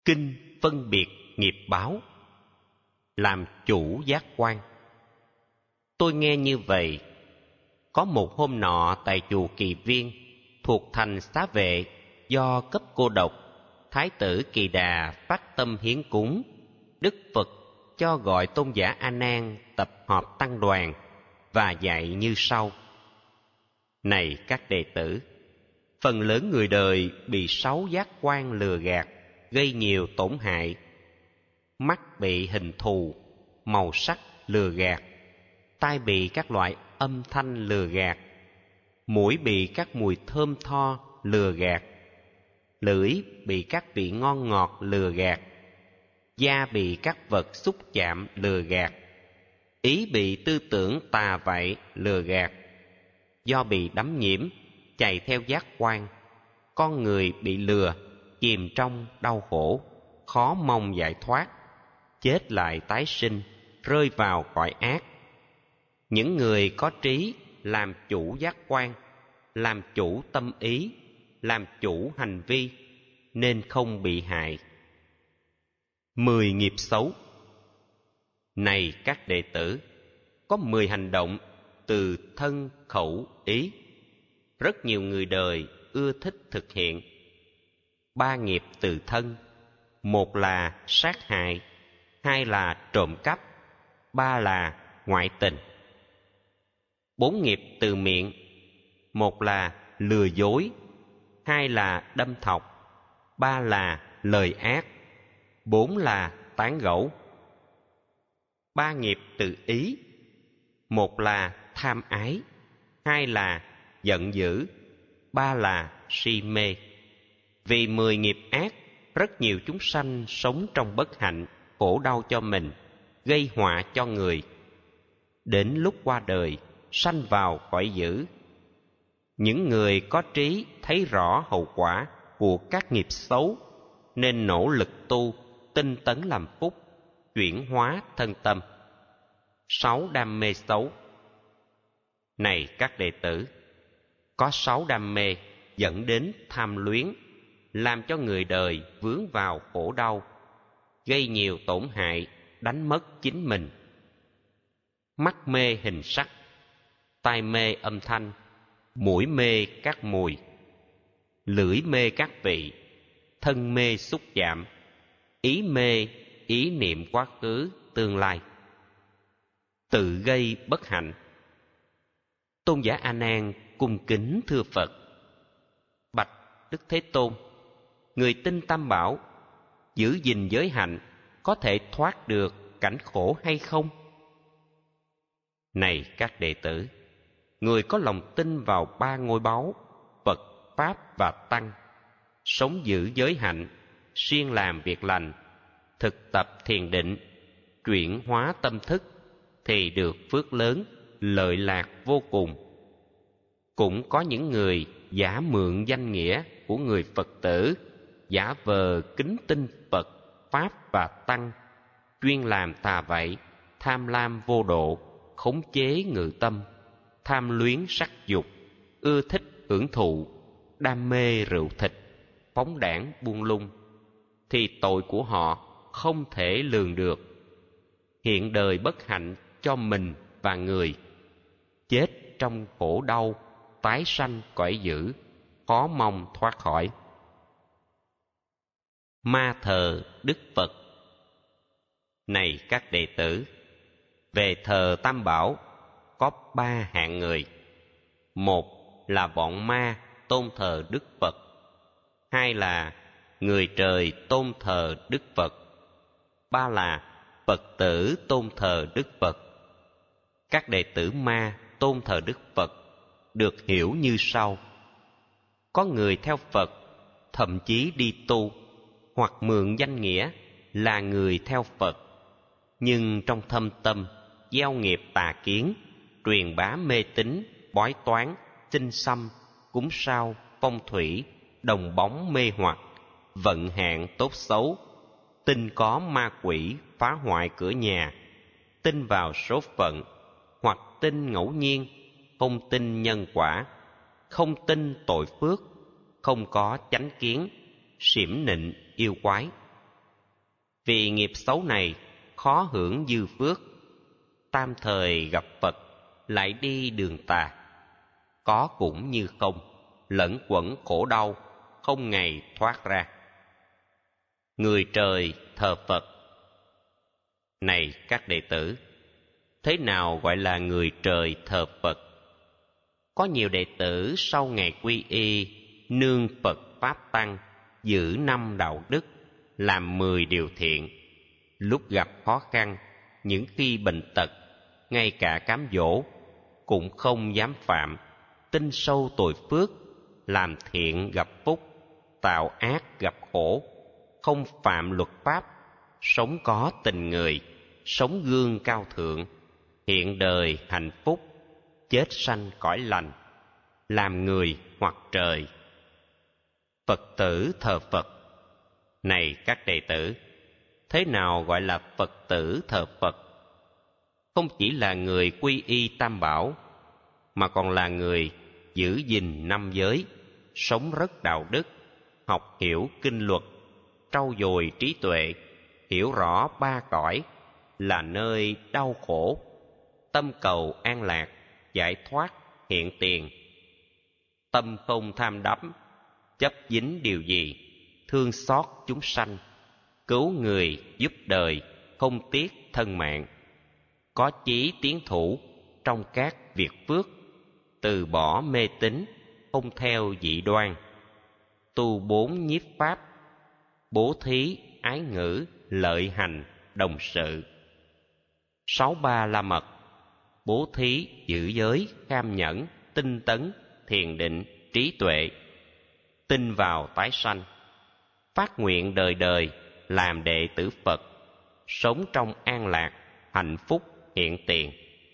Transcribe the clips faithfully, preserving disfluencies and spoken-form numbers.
kinh phân biệt nghiệp báo, làm chủ giác quan. Tôi nghe như vậy. Có một hôm nọ tại chùa Kỳ Viên thuộc thành Xá Vệ, do cấp cô độc, Thái tử Kỳ Đà phát tâm hiến cúng. Đức Phật cho gọi tôn giả A Nan tập họp tăng đoàn và dạy như sau: Này các đệ tử, phần lớn người đời bị sáu giác quan lừa gạt, gây nhiều tổn hại. Mắt bị hình thù, màu sắc lừa gạt, tai bị các loại âm thanh lừa gạt, mũi bị các mùi thơm tho lừa gạt, lưỡi bị các vị ngon ngọt lừa gạt, da bị các vật xúc chạm lừa gạt, ý bị tư tưởng tà vậy lừa gạt. Do bị đắm nhiễm, chạy theo giác quan, con người bị lừa, chìm trong đau khổ, khó mong giải thoát, chết lại tái sinh, rơi vào cõi ác. Những người có trí làm chủ giác quan, làm chủ tâm ý, làm chủ hành vi, nên không bị hại. Mười nghiệp xấu. Này các đệ tử, có mười hành động từ thân, khẩu, ý, rất nhiều người đời ưa thích thực hiện. Ba nghiệp từ thân: một là sát hại, hai là trộm cắp, ba là ngoại tình. Bốn nghiệp từ miệng: một là lừa dối, hai là đâm thọc, ba là lời ác, bốn là tán gẫu. Ba nghiệp từ ý: một là tham ái, hai là giận dữ, ba là si mê. Vì mười nghiệp ác, rất nhiều chúng sanh sống trong bất hạnh, khổ đau cho mình, gây họa cho người. Đến lúc qua đời, sanh vào cõi dữ. Những người có trí thấy rõ hậu quả của các nghiệp xấu, nên nỗ lực tu, tinh tấn làm phúc, chuyển hóa thân tâm. Sáu đam mê xấu. Này các đệ tử, có sáu đam mê dẫn đến tham luyến, làm cho người đời vướng vào khổ đau, gây nhiều tổn hại, đánh mất chính mình. Mắt mê hình sắc, tai mê âm thanh, mũi mê các mùi, lưỡi mê các vị, thân mê xúc chạm, ý mê ý niệm quá khứ, tương lai. Tự gây bất hạnh. Tôn giả A Nan cung kính thưa Phật: Bạch Đức Thế Tôn, người tin Tam Bảo, giữ gìn giới hạnh, có thể thoát được cảnh khổ hay không? Này các đệ tử, người có lòng tin vào ba ngôi báu Phật, Pháp và Tăng, sống giữ giới hạnh, siêng làm việc lành, thực tập thiền định, chuyển hóa tâm thức, thì được phước lớn, lợi lạc vô cùng. Cũng có những người giả mượn danh nghĩa của người Phật tử, giả vờ kính tin Phật, Pháp và Tăng, chuyên làm tà vậy, tham lam vô độ, khống chế ngự tâm, tham luyến sắc dục, ưa thích hưởng thụ, đam mê rượu thịt, phóng đãng buông lung, thì tội của họ không thể lường được. Hiện đời bất hạnh cho mình và người, chết trong khổ đau, tái sanh cõi dữ, khó mong thoát khỏi. Ma thờ Đức Phật. Này các đệ tử, về thờ Tam Bảo có ba hạng người. Một là bọn ma tôn thờ Đức Phật, hai là người trời tôn thờ Đức Phật, ba là Phật tử tôn thờ Đức Phật. Các đệ tử ma tôn thờ Đức Phật được hiểu như sau: có người theo Phật, thậm chí đi tu, hoặc mượn danh nghĩa là người theo Phật, nhưng trong thâm tâm gieo nghiệp tà kiến, truyền bá mê tín, bói toán, tinh xăm, cúng sao, phong thủy, đồng bóng mê hoặc, vận hạn tốt xấu, tin có ma quỷ phá hoại cửa nhà, tin vào số phận, hoặc tin ngẫu nhiên, không tin nhân quả, không tin tội phước, không có chánh kiến, xiểm nịnh yêu quái. Vì nghiệp xấu này khó hưởng dư phước, tam thời gặp Phật lại đi đường tà. Có cũng như không, lẫn quẩn khổ đau, không ngày thoát ra. Người trời thờ Phật. Này các đệ tử, thế nào gọi là người trời thờ Phật? Có nhiều đệ tử sau ngày quy y, nương Phật Pháp Tăng, giữ năm đạo đức, làm mười điều thiện. Lúc gặp khó khăn, những khi bệnh tật, ngay cả cám dỗ, cũng không dám phạm, tin sâu tội phước, làm thiện gặp phúc, tạo ác gặp khổ, không phạm luật pháp, sống có tình người, sống gương cao thượng, hiện đời hạnh phúc, chết sanh cõi lành, làm người hoặc trời. Phật tử thờ Phật. Này các đệ tử, thế nào gọi là Phật tử thờ Phật? Không chỉ là người quy y tam bảo, mà còn là người giữ gìn năm giới, sống rất đạo đức, học hiểu kinh luật, trau dồi trí tuệ, hiểu rõ ba cõi là nơi đau khổ, tâm cầu an lạc, giải thoát, hiện tiền. Tâm không tham đắm, chấp dính điều gì, thương xót chúng sanh, cứu người giúp đời, không tiếc thân mạng. Có chí tiến thủ trong các việc phước, từ bỏ mê tín, không theo dị đoan. Tu bốn nhiếp pháp, bố thí, ái ngữ, lợi hành, đồng sự. Sáu ba la mật, bố thí, giữ giới, kham nhẫn, tinh tấn, thiền định, trí tuệ. Tin vào tái sanh, phát nguyện đời đời làm đệ tử Phật, sống trong an lạc, hạnh phúc, hiện tiền.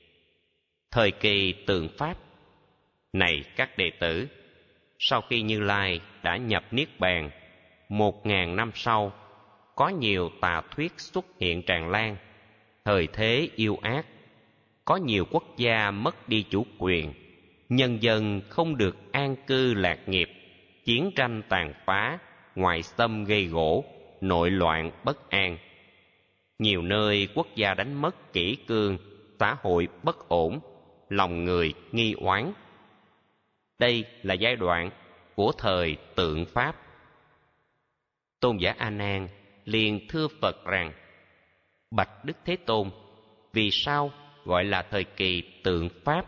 Thời kỳ tường pháp. Này các đệ tử, sau khi Như Lai đã nhập Niết Bàn, một ngàn năm sau, có nhiều tà thuyết xuất hiện tràn lan, thời thế yêu ác. Có nhiều quốc gia mất đi chủ quyền, nhân dân không được an cư lạc nghiệp, chiến tranh tàn phá, ngoại xâm gây gổ, nội loạn bất an. Nhiều nơi quốc gia đánh mất kỷ cương, xã hội bất ổn, lòng người nghi oán. Đây là giai đoạn của thời tượng pháp. Tôn giả A Nan liền thưa Phật rằng: Bạch Đức Thế Tôn, vì sao gọi là thời kỳ tượng pháp?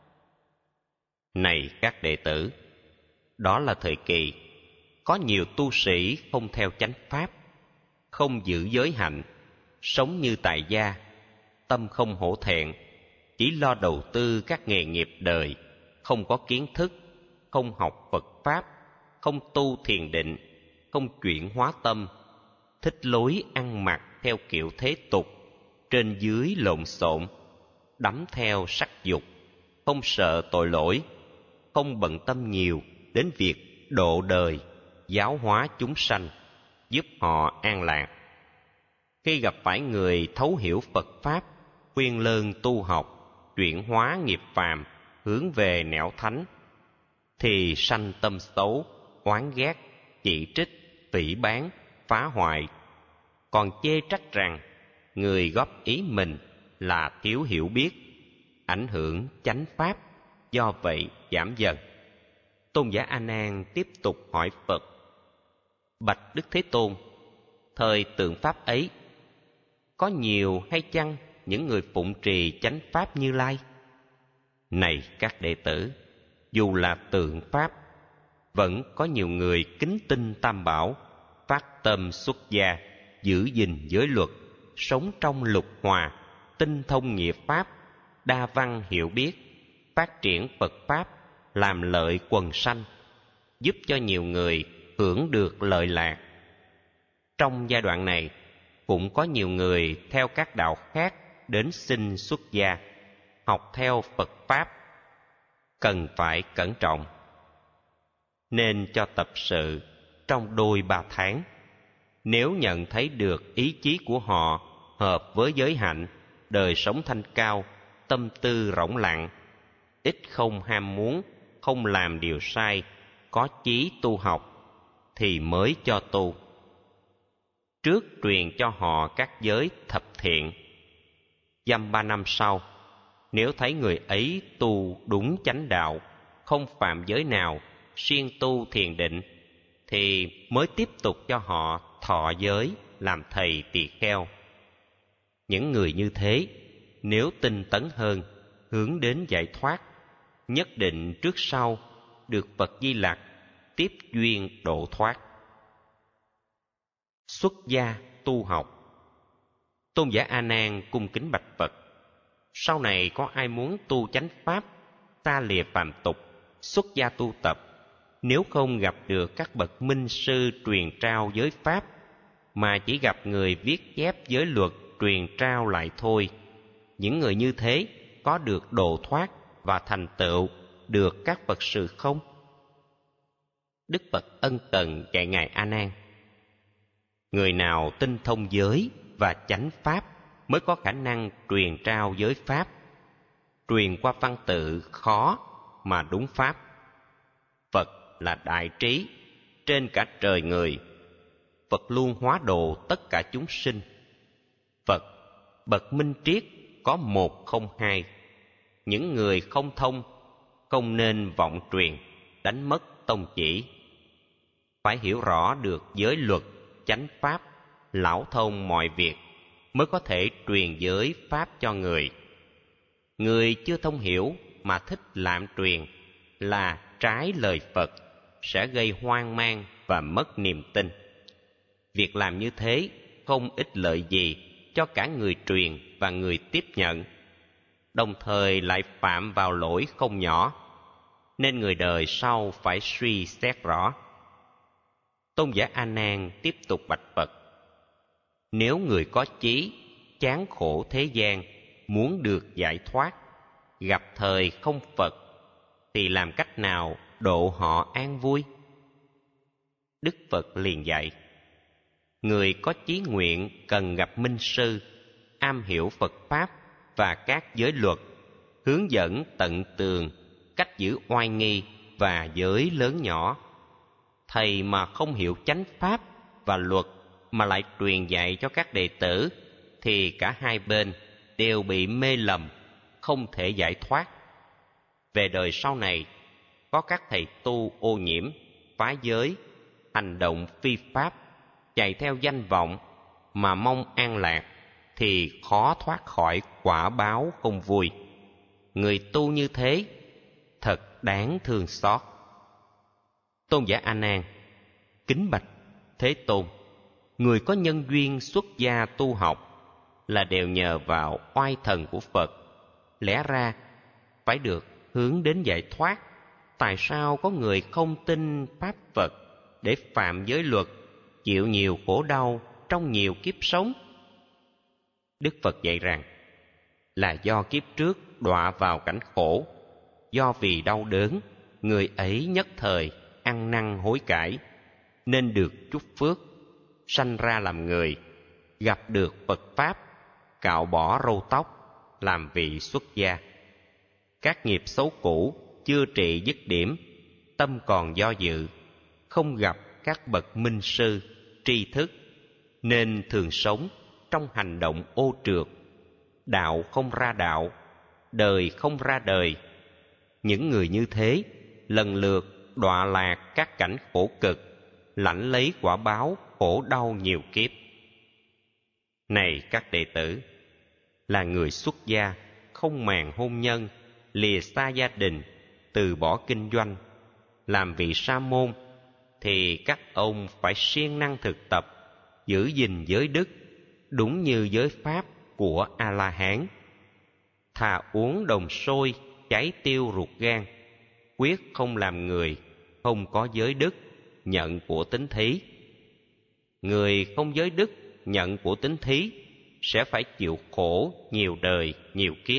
Này các đệ tử, đó là thời kỳ có nhiều tu sĩ không theo chánh pháp, không giữ giới hạnh, sống như tại gia, tâm không hổ thẹn, chỉ lo đầu tư các nghề nghiệp đời, không có kiến thức, không học Phật Pháp, không tu thiền định, không chuyển hóa tâm, thích lối ăn mặc theo kiểu thế tục, trên dưới lộn xộn, đắm theo sắc dục, không sợ tội lỗi, không bận tâm nhiều đến việc độ đời, giáo hóa chúng sanh, giúp họ an lạc. Khi gặp phải người thấu hiểu Phật Pháp, khuyên lơn tu học, chuyển hóa nghiệp phàm, hướng về nẻo thánh, thì sanh tâm xấu, oán ghét, chỉ trích, phỉ báng, phá hoại, còn chê trách rằng người góp ý mình là thiếu hiểu biết, ảnh hưởng chánh pháp, do vậy giảm dần. Tôn giả A Nan tiếp tục hỏi Phật: Bạch Đức Thế Tôn, thời tượng pháp ấy, có nhiều hay chăng những người phụng trì chánh pháp Như Lai? Này các đệ tử, dù là tượng pháp, vẫn có nhiều người kính tinh tam bảo, phát tâm xuất gia, giữ gìn giới luật, sống trong lục hòa, tinh thông nghĩa pháp, đa văn hiểu biết, phát triển Phật Pháp, làm lợi quần sanh, giúp cho nhiều người hưởng được lợi lạc. Trong giai đoạn này, cũng có nhiều người theo các đạo khác đến xin xuất gia, học theo Phật Pháp, cần phải cẩn trọng. Nên cho tập sự trong đôi ba tháng. Nếu nhận thấy được ý chí của họ hợp với giới hạnh, đời sống thanh cao, tâm tư rỗng lặng, ít không ham muốn, không làm điều sai, có chí tu học, thì mới cho tu. trước truyền cho họ các giới thập thiện. Dăm ba năm sau, nếu thấy người ấy tu đúng chánh đạo, không phạm giới nào, siêng tu thiền định, thì mới tiếp tục cho họ thọ giới làm thầy tỳ kheo. Những người như thế, nếu tinh tấn hơn, hướng đến giải thoát, nhất định trước sau được Phật Di Lặc tiếp duyên độ thoát. Xuất gia tu học. Tôn giả A Nan cung kính bạch Phật: sau này có ai muốn tu chánh pháp, xa lìa phàm tục, xuất gia tu tập, nếu không gặp được các bậc minh sư truyền trao giới pháp, mà chỉ gặp người viết chép giới luật truyền trao lại thôi, những người như thế có được độ thoát và thành tựu được các Phật sự không? Đức Phật ân cần dạy ngài A Nan: người nào tinh thông giới và chánh pháp mới có khả năng truyền trao giới pháp. Truyền qua văn tự khó mà đúng pháp. Phật là đại trí, trên cả trời người. Phật luôn hóa độ tất cả chúng sinh. Phật, bậc minh triết, có một không hai. Những người không thông, không nên vọng truyền, đánh mất tông chỉ. Phải hiểu rõ được giới luật, chánh pháp, lão thông mọi việc, mới có thể truyền giới pháp cho người. Người chưa thông hiểu mà thích lạm truyền là trái lời Phật, sẽ gây hoang mang và mất niềm tin. Việc làm như thế không ích lợi gì cho cả người truyền và người tiếp nhận, đồng thời lại phạm vào lỗi không nhỏ, nên người đời sau phải suy xét rõ. Tôn giả A Nan tiếp tục bạch Phật: nếu người có chí, chán khổ thế gian, muốn được giải thoát, gặp thời không Phật, thì làm cách nào độ họ an vui? Đức Phật liền dạy: người có chí nguyện cần gặp minh sư, am hiểu Phật Pháp và các giới luật, hướng dẫn tận tường cách giữ oai nghi và giới lớn nhỏ. Thầy mà không hiểu chánh Pháp và luật mà lại truyền dạy cho các đệ tử, thì cả hai bên đều bị mê lầm, không thể giải thoát. Về đời sau này, có các thầy tu ô nhiễm, phá giới, hành động phi pháp, chạy theo danh vọng mà mong an lạc, thì khó thoát khỏi quả báo không vui. Người tu như thế thật đáng thương xót. Tôn giả A Nan kính bạch Thế Tôn: người có nhân duyên xuất gia tu học là đều nhờ vào oai thần của Phật, lẽ ra phải được hướng đến giải thoát. Tại sao có người không tin pháp Phật để phạm giới luật, chịu nhiều khổ đau trong nhiều kiếp sống? Đức Phật dạy rằng là do kiếp trước đọa vào cảnh khổ, do vì đau đớn, người ấy nhất thời ăn năn hối cải, nên được chúc phước, sanh ra làm người, gặp được Phật Pháp, cạo bỏ râu tóc, làm vị xuất gia. Các nghiệp xấu cũ chưa trị dứt điểm, tâm còn do dự, không gặp các bậc minh sư, tri thức, nên thường sống trong hành động ô trượt, đạo không ra đạo, đời không ra đời. Những người như thế lần lượt đọa lạc các cảnh khổ cực, lãnh lấy quả báo khổ đau nhiều kiếp. Này các đệ tử, là người xuất gia, không màng hôn nhân, lìa xa gia đình, từ bỏ kinh doanh, làm vị sa môn, thì các ông phải siêng năng thực tập, giữ gìn giới đức, đúng như giới pháp của A-la-hán. Thà uống đồng sôi cháy tiêu ruột gan, quyết không làm người không có giới đức nhận của tín thí. Người không giới đức nhận của tín thí sẽ phải chịu khổ nhiều đời nhiều kiếp.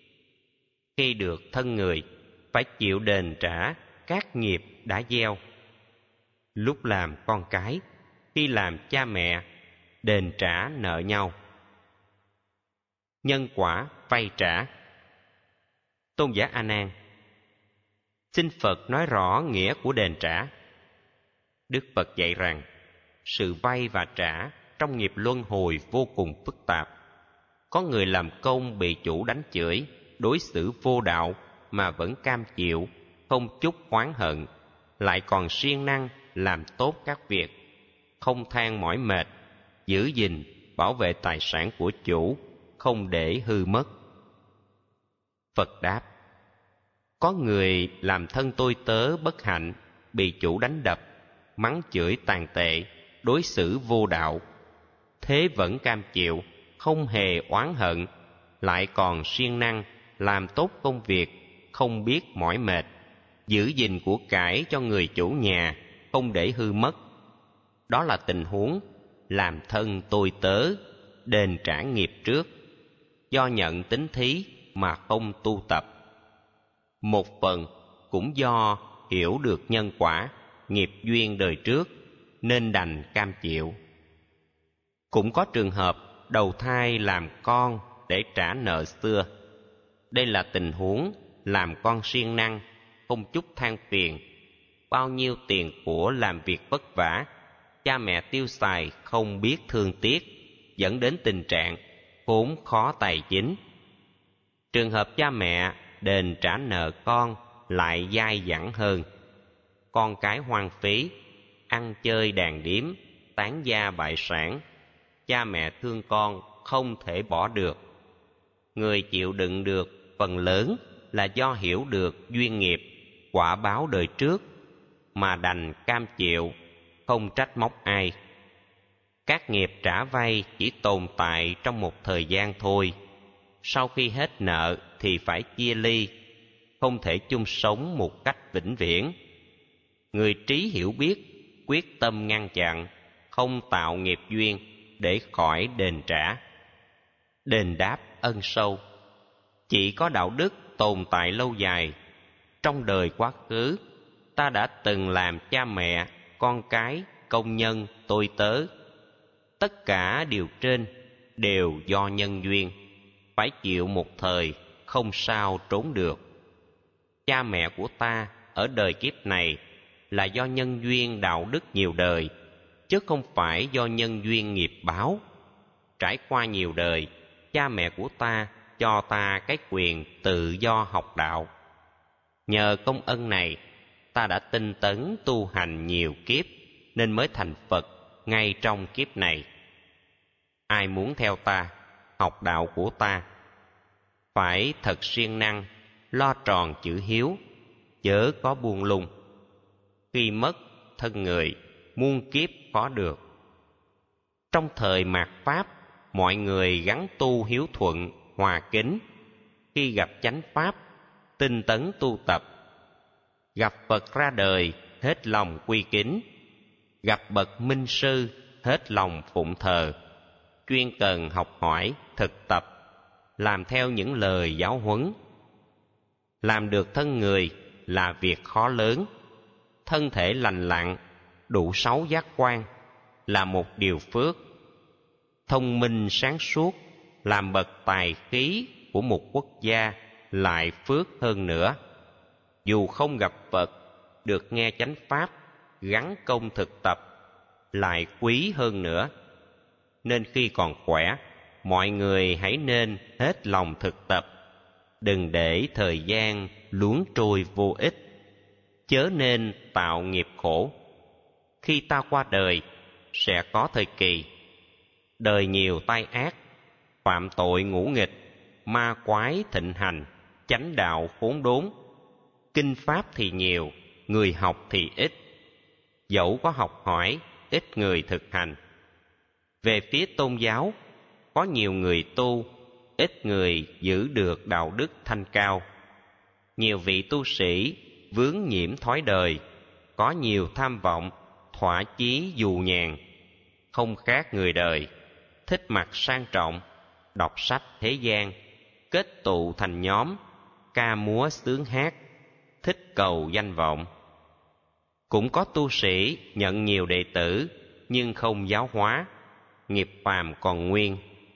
Khi được thân người, phải chịu đền trả các nghiệp đã gieo. Lúc làm con cái, khi làm cha mẹ, đền trả nợ nhau. Nhân quả vay trả. Tôn giả A Nan xin Phật nói rõ nghĩa của đền trả. Đức Phật dạy rằng sự vay và trả trong nghiệp luân hồi vô cùng phức tạp. Có người làm công bị chủ đánh chửi, đối xử vô đạo mà vẫn cam chịu, không chút oán hận, lại còn siêng năng làm tốt các việc, không than mỏi mệt, giữ gìn, bảo vệ tài sản của chủ, không để hư mất. Phật đáp: có người làm thân tôi tớ bất hạnh, bị chủ đánh đập, mắng chửi tàn tệ, đối xử vô đạo, thế vẫn cam chịu, không hề oán hận, lại còn siêng năng làm tốt công việc, không biết mỏi mệt, giữ gìn của cải cho người chủ nhà, không để hư mất. Đó là tình huống làm thân tôi tớ, đền trả nghiệp trước, do nhận tín thí mà không tu tập. Một phần cũng do hiểu được nhân quả, nghiệp duyên đời trước, nên đành cam chịu. Cũng có trường hợp đầu thai làm con để trả nợ xưa. Đây là tình huống làm con siêng năng, không chút than phiền. Bao nhiêu tiền của làm việc vất vả, cha mẹ tiêu xài không biết thương tiếc, dẫn đến tình trạng vốn khó tài chính. Trường hợp cha mẹ đền trả nợ con lại dai dẳng hơn. Con cái hoang phí, ăn chơi đàn điếm, tán gia bại sản, cha mẹ thương con không thể bỏ được. Người chịu đựng được phần lớn là do hiểu được duyên nghiệp, quả báo đời trước, mà đành cam chịu, không trách móc ai. Các nghiệp trả vay chỉ tồn tại trong một thời gian thôi. Sau khi hết nợ thì phải chia ly, không thể chung sống một cách vĩnh viễn. Người trí hiểu biết, quyết tâm ngăn chặn, không tạo nghiệp duyên để khỏi đền trả. Đền đáp ân sâu. Chỉ có đạo đức tồn tại lâu dài. Trong đời quá khứ, ta đã từng làm cha mẹ, con cái, công nhân, tôi tớ. Tất cả điều trên đều do nhân duyên, phải chịu một thời, không sao trốn được. Cha mẹ của ta ở đời kiếp này là do nhân duyên đạo đức nhiều đời, chứ không phải do nhân duyên nghiệp báo. Trải qua nhiều đời, cha mẹ của ta cho ta cái quyền tự do học đạo. Nhờ công ân này, ta đã tinh tấn tu hành nhiều kiếp, nên mới thành Phật ngay trong kiếp này. Ai muốn theo ta, học đạo của ta, phải thật siêng năng, lo tròn chữ hiếu, chớ có buông lung. Khi mất thân người, muôn kiếp khó được. Trong thời mạt Pháp, mọi người gắn tu hiếu thuận, hòa kính. Khi gặp chánh Pháp, tinh tấn tu tập. Gặp Phật ra đời, hết lòng quy kính. Gặp bậc minh sư, hết lòng phụng thờ. Chuyên cần học hỏi, thực tập, làm theo những lời giáo huấn. Làm được thân người là việc khó lớn. Thân thể lành lặn, đủ sáu giác quan là một điều phước. Thông minh sáng suốt, làm bậc tài khí của một quốc gia lại phước hơn nữa. Dù không gặp Phật, được nghe chánh Pháp, gắn công thực tập, lại quý hơn nữa. Nên khi còn khỏe, mọi người hãy nên hết lòng thực tập, đừng để thời gian luống trôi vô ích, chớ nên tạo nghiệp khổ. Khi ta qua đời, sẽ có thời kỳ đời nhiều tai ác, phạm tội ngũ nghịch, ma quái thịnh hành, chánh đạo khốn đốn. Kinh pháp thì nhiều, người học thì ít. Dẫu có học hỏi, ít người thực hành. Về phía tôn giáo, có nhiều người tu, ít người giữ được đạo đức thanh cao. Nhiều vị tu sĩ vướng nhiễm thói đời, có nhiều tham vọng, thỏa chí dù nhàn, không khác người đời, thích mặc sang trọng, đọc sách thế gian, kết tụ thành nhóm, ca múa sướng hát, thích cầu danh vọng. Cũng có tu sĩ nhận nhiều đệ tử nhưng không giáo hóa, nghiệp phàm còn nguyên.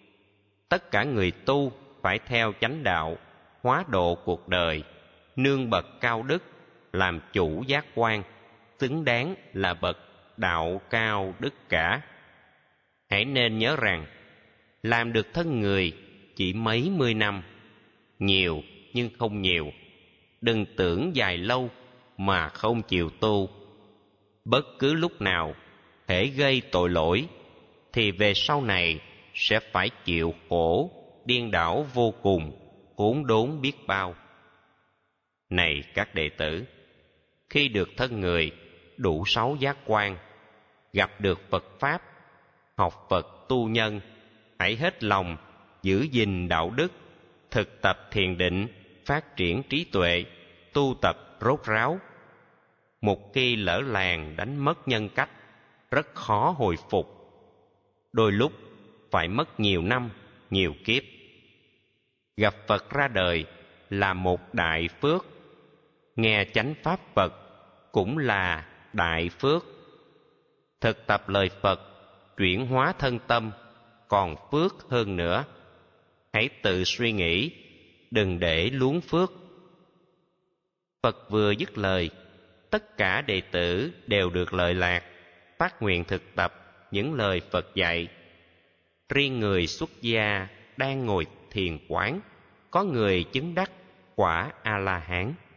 Tất cả người tu phải theo chánh đạo, hóa độ cuộc đời, nương bậc cao đức, làm chủ giác quan, xứng đáng là bậc đạo cao đức cả. Hãy Hãy nên nhớ rằng, làm được thân người chỉ mấy mươi năm, nhiều nhưng không nhiều. Đừng tưởng dài lâu mà không chịu tu. Bất cứ lúc nào hễ gây tội lỗi thì về sau này sẽ phải chịu khổ điên đảo vô cùng, khốn đốn biết bao. Này các đệ tử, khi được thân người đủ sáu giác quan, gặp được Phật Pháp, học Phật tu nhân, hãy hết lòng giữ gìn đạo đức, thực tập thiền định, phát triển trí tuệ, tu tập rốt ráo. Một khi lỡ làng đánh mất nhân cách, rất khó hồi phục. Đôi lúc phải mất nhiều năm, nhiều kiếp. Gặp Phật ra đời là một đại phước, nghe chánh pháp Phật cũng là đại phước. Thực tập lời Phật, chuyển hóa thân tâm còn phước hơn nữa. Hãy tự suy nghĩ, đừng để luống phước. Phật vừa dứt lời, tất cả đệ tử đều được lợi lạc, phát nguyện thực tập những lời Phật dạy. Riêng người xuất gia đang ngồi thiền quán, có người chứng đắc quả A-la-hán.